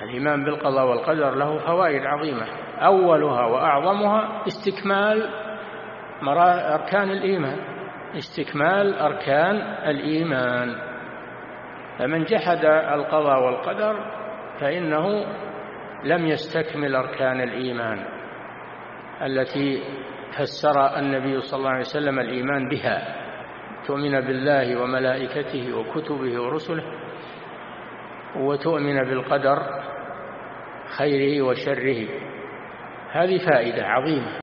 الإيمان بالقضاء والقدر له فوائد عظيمة، أولها وأعظمها استكمال أركان الإيمان، استكمال أركان الإيمان. فمن جحد القضاء والقدر فإنه لم يستكمل أركان الإيمان التي فسر النبي صلى الله عليه وسلم الإيمان بها: تؤمن بالله وملائكته وكتبه ورسله، وتؤمن بالقدر خيره وشره. هذه فائدة عظيمة.